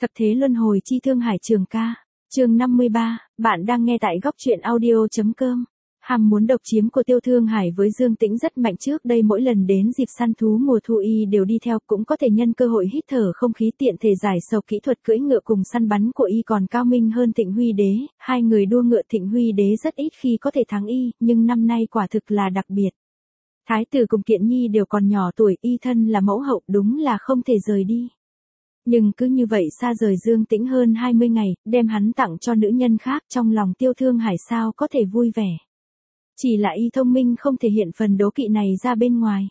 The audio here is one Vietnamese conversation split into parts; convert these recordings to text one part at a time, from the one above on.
Thập thế luân hồi chi thương hải trường ca. Chương 53, bạn đang nghe tại góc truyện audio.com. Ham muốn độc chiếm của Tiêu Thương Hải với Dương Tĩnh rất mạnh, trước đây mỗi lần đến dịp săn thú mùa thu y đều đi theo, cũng có thể nhân cơ hội hít thở không khí, tiện thể giải sầu. Kỹ thuật cưỡi ngựa cùng săn bắn của y còn cao minh hơn Thịnh Huy Đế, hai người đua ngựa. Thịnh Huy Đế rất ít khi có thể thắng y, nhưng năm nay quả thực là đặc biệt. Thái tử cùng Kiện Nhi đều còn nhỏ tuổi, y thân là mẫu hậu, đúng là không thể rời đi. Nhưng cứ như vậy xa rời Dương Tĩnh hơn 20 ngày, đem hắn tặng cho nữ nhân khác, trong lòng Tiêu Thương Hải sao có thể vui vẻ. Chỉ là y thông minh không thể hiện phần đố kỵ này ra bên ngoài.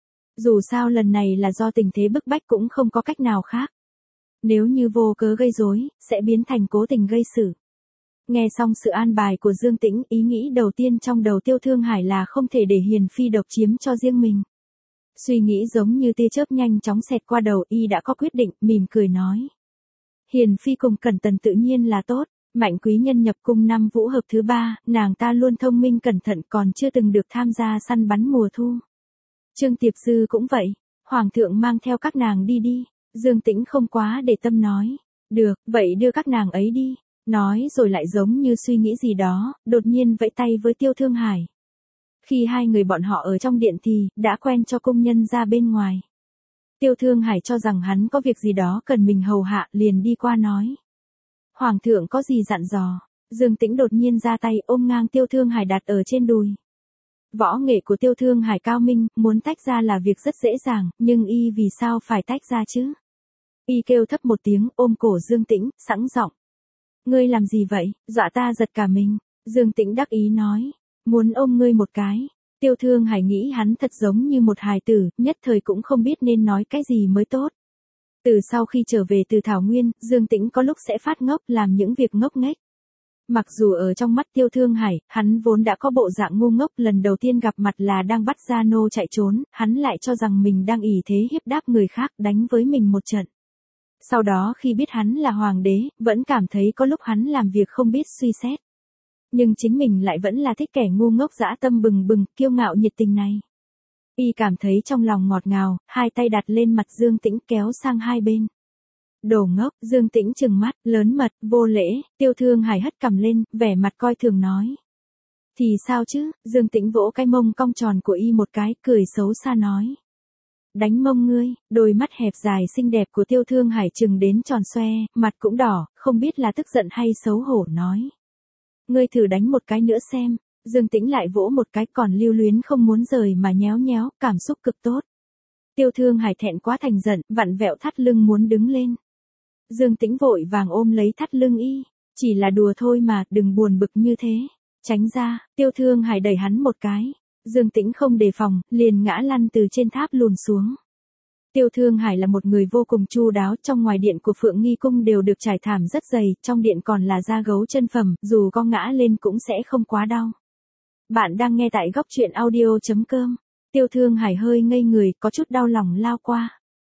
Dù sao lần này là do tình thế bức bách, cũng không có cách nào khác. Nếu như vô cớ gây rối, sẽ biến thành cố tình gây sự. Nghe xong sự an bài của Dương Tĩnh, ý nghĩ đầu tiên trong đầu Tiêu Thương Hải là không thể để Hiền Phi độc chiếm cho riêng mình. Suy nghĩ giống như tia chớp nhanh chóng xẹt qua đầu, y đã có quyết định, mỉm cười nói. Hiền Phi cùng Cẩn Tần tự nhiên là tốt. Mạnh quý nhân nhập cung năm vũ hợp thứ 3, nàng ta luôn thông minh cẩn thận, còn chưa từng được tham gia săn bắn mùa thu. Trương Tiệp Dư cũng vậy, Hoàng thượng mang theo các nàng đi đi. Dương Tĩnh không quá để tâm nói. Được, vậy đưa các nàng ấy đi. Nói rồi lại giống như suy nghĩ gì đó, đột nhiên vẫy tay với Tiêu Thương Hải. Khi hai người bọn họ ở trong điện thì, đã quen cho công nhân ra bên ngoài. Tiêu Thương Hải cho rằng hắn có việc gì đó cần mình hầu hạ, liền đi qua nói. Hoàng thượng có gì dặn dò? Dương Tĩnh đột nhiên ra tay ôm ngang Tiêu Thương Hải đặt ở trên đùi. Võ nghệ của Tiêu Thương Hải cao minh, muốn tách ra là việc rất dễ dàng, nhưng y vì sao phải tách ra chứ? Y kêu thấp một tiếng, ôm cổ Dương Tĩnh, sẵn giọng. Ngươi làm gì vậy? Dọa ta giật cả mình. Dương Tĩnh đắc ý nói. Muốn ôm ngươi một cái. Tiêu Thương Hải nghĩ hắn thật giống như một hài tử, nhất thời cũng không biết nên nói cái gì mới tốt. Từ sau khi trở về từ Thảo Nguyên, Dương Tĩnh có lúc sẽ phát ngốc, làm những việc ngốc nghếch. Mặc dù ở trong mắt Tiêu Thương Hải, hắn vốn đã có bộ dạng ngu ngốc, lần đầu tiên gặp mặt là đang bắt Gia Nô chạy trốn, hắn lại cho rằng mình đang ỷ thế hiếp đáp người khác, đánh với mình một trận. Sau đó khi biết hắn là hoàng đế, vẫn cảm thấy có lúc hắn làm việc không biết suy xét. Nhưng chính mình lại vẫn là thích kẻ ngu ngốc dã tâm bừng bừng, kiêu ngạo nhiệt tình này. Y cảm thấy trong lòng ngọt ngào, hai tay đặt lên mặt Dương Tĩnh kéo sang hai bên. Đồ ngốc, Dương Tĩnh trừng mắt, lớn mật, vô lễ. Tiêu Thương Hải hất cằm lên, vẻ mặt coi thường nói. Thì sao chứ? Dương Tĩnh vỗ cái mông cong tròn của y một cái, cười xấu xa nói. Đánh mông ngươi. Đôi mắt hẹp dài xinh đẹp của Tiêu Thương Hải trừng đến tròn xoe, mặt cũng đỏ, không biết là tức giận hay xấu hổ nói. Ngươi thử đánh một cái nữa xem. Dương Tĩnh lại vỗ một cái, còn lưu luyến không muốn rời mà nhéo nhéo, cảm xúc cực tốt. Tiêu Thương Hải thẹn quá thành giận, vặn vẹo thắt lưng muốn đứng lên. Dương Tĩnh vội vàng ôm lấy thắt lưng y. Chỉ là đùa thôi mà, đừng buồn bực như thế. Tránh ra. Tiêu Thương Hải đẩy hắn một cái. Dương Tĩnh không đề phòng, liền ngã lăn từ trên tháp lùn xuống. Tiêu Thương Hải là một người vô cùng chu đáo, trong ngoài điện của Phượng Nghi Cung đều được trải thảm rất dày, trong điện còn là da gấu chân phẩm, dù có ngã lên cũng sẽ không quá đau. Bạn đang nghe tại góc truyện audio.com. Tiêu Thương Hải hơi ngây người, có chút đau lòng lao qua.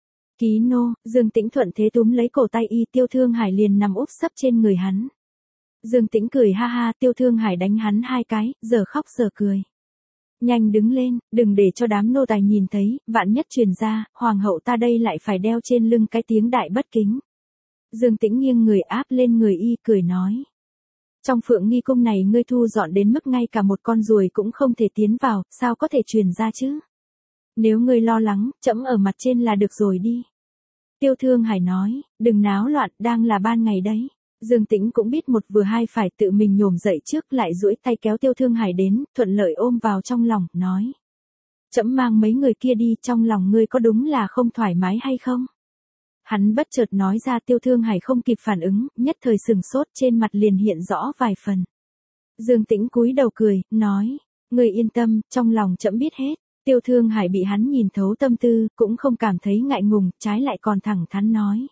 Ký nô. Dương Tĩnh thuận thế túm lấy cổ tay y, Tiêu Thương Hải liền nằm úp sấp trên người hắn. Dương Tĩnh cười ha ha, Tiêu Thương Hải đánh hắn hai cái, giờ khóc giờ cười. Nhanh đứng lên, đừng để cho đám nô tài nhìn thấy, vạn nhất truyền ra, hoàng hậu ta đây lại phải đeo trên lưng cái tiếng đại bất kính. Dương Tĩnh nghiêng người áp lên người y, cười nói. Trong Phượng Nghi Cung này ngươi thu dọn đến mức ngay cả một con ruồi cũng không thể tiến vào, sao có thể truyền ra chứ? Nếu ngươi lo lắng, trẫm ở mặt trên là được rồi đi. Tiêu Thương Hải nói, đừng náo loạn, đang là ban ngày đấy. Dương Tĩnh cũng biết một vừa hai phải, tự mình nhổm dậy trước, lại duỗi tay kéo Tiêu Thương Hải đến, thuận lợi ôm vào trong lòng, nói. Trẫm mang mấy người kia đi, trong lòng ngươi có đúng là không thoải mái hay không? Hắn bất chợt nói ra, Tiêu Thương Hải không kịp phản ứng, nhất thời sừng sốt, trên mặt liền hiện rõ vài phần. Dương Tĩnh cúi đầu cười, nói, ngươi yên tâm, trong lòng trẫm biết hết. Tiêu Thương Hải bị hắn nhìn thấu tâm tư, cũng không cảm thấy ngại ngùng, trái lại còn thẳng thắn nói.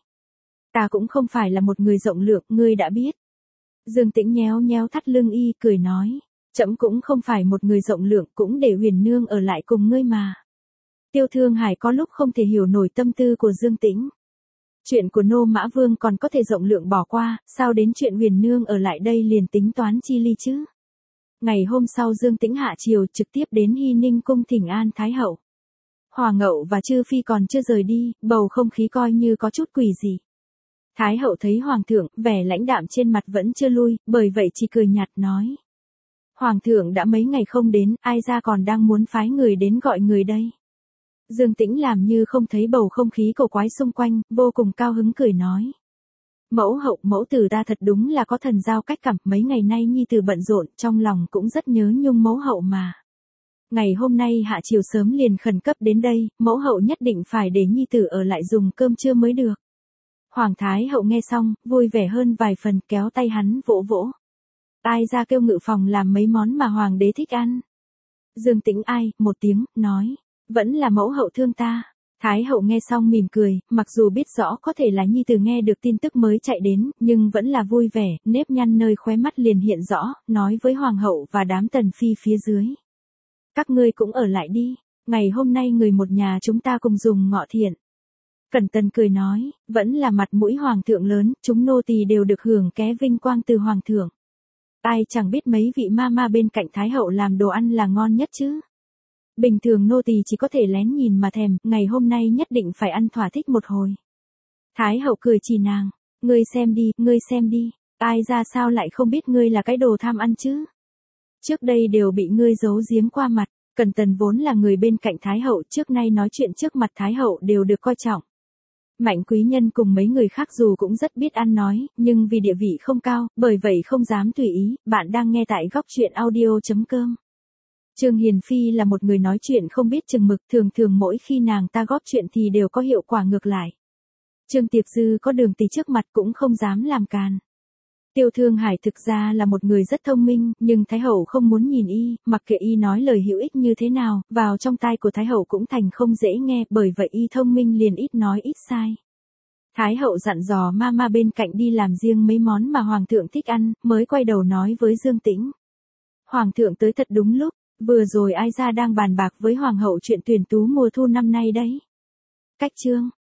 Ta cũng không phải là một người rộng lượng, ngươi đã biết. Dương Tĩnh nhéo nhéo thắt lưng y, cười nói. Trẫm cũng không phải một người rộng lượng, cũng để Huyền Nương ở lại cùng ngươi mà. Tiêu Thương Hải có lúc không thể hiểu nổi tâm tư của Dương Tĩnh. Chuyện của Nô Mã Vương còn có thể rộng lượng bỏ qua, sao đến chuyện Huyền Nương ở lại đây liền tính toán chi ly chứ? Ngày hôm sau Dương Tĩnh hạ triều trực tiếp đến Hy Ninh Cung thỉnh an Thái Hậu. Hòa Ngậu và Chư Phi còn chưa rời đi, bầu không khí coi như có chút quỷ dị. Thái hậu thấy hoàng thượng, vẻ lãnh đạm trên mặt vẫn chưa lui, bởi vậy chỉ cười nhạt nói. Hoàng thượng đã mấy ngày không đến, ai ra còn đang muốn phái người đến gọi người đây. Dương Tĩnh làm như không thấy bầu không khí cổ quái xung quanh, vô cùng cao hứng cười nói. Mẫu hậu, mẫu tử ta thật đúng là có thần giao cách cảm, mấy ngày nay nhi tử bận rộn, trong lòng cũng rất nhớ nhung mẫu hậu mà. Ngày hôm nay hạ chiều sớm liền khẩn cấp đến đây, mẫu hậu nhất định phải để nhi tử ở lại dùng cơm trưa mới được. Hoàng thái hậu nghe xong, vui vẻ hơn vài phần, kéo tay hắn vỗ vỗ. Ai ra kêu ngự phòng làm mấy món mà hoàng đế thích ăn. Dương Tĩnh ai, một tiếng, nói. Vẫn là mẫu hậu thương ta. Thái hậu nghe xong mỉm cười, mặc dù biết rõ có thể là nhi tử nghe được tin tức mới chạy đến, nhưng vẫn là vui vẻ, nếp nhăn nơi khóe mắt liền hiện rõ, nói với hoàng hậu và đám tần phi phía dưới. Các ngươi cũng ở lại đi, ngày hôm nay người một nhà chúng ta cùng dùng ngọ thiện. Cẩn Tần cười nói, vẫn là mặt mũi hoàng thượng lớn, chúng nô tỳ đều được hưởng ké vinh quang từ hoàng thượng. Ai chẳng biết mấy vị ma bên cạnh thái hậu làm đồ ăn là ngon nhất chứ. Bình thường nô tỳ chỉ có thể lén nhìn mà thèm, ngày hôm nay nhất định phải ăn thỏa thích một hồi. Thái hậu cười chỉ nàng, ngươi xem đi, ai ra sao lại không biết ngươi là cái đồ tham ăn chứ. Trước đây đều bị ngươi giấu giếm qua mặt, Cẩn Tần vốn là người bên cạnh thái hậu, trước nay nói chuyện trước mặt thái hậu đều được coi trọng. Mạnh quý nhân cùng mấy người khác dù cũng rất biết ăn nói, nhưng vì địa vị không cao, bởi vậy không dám tùy ý. Bạn đang nghe tại góc truyện audio.com. Trương Hiền Phi là một người nói chuyện không biết chừng mực, thường thường mỗi khi nàng ta góp chuyện thì đều có hiệu quả ngược lại. Trương Tiệp Dư có Đường Tỷ trước mặt cũng không dám làm càn. Tiêu Thương Hải thực ra là một người rất thông minh, nhưng Thái Hậu không muốn nhìn y, mặc kệ y nói lời hữu ích như thế nào, vào trong tai của Thái Hậu cũng thành không dễ nghe, bởi vậy y thông minh liền ít nói ít sai. Thái Hậu dặn dò ma bên cạnh đi làm riêng mấy món mà Hoàng thượng thích ăn, mới quay đầu nói với Dương Tĩnh. Hoàng thượng tới thật đúng lúc, vừa rồi ai ra đang bàn bạc với Hoàng hậu chuyện tuyển tú mùa thu năm nay đấy. Cách chương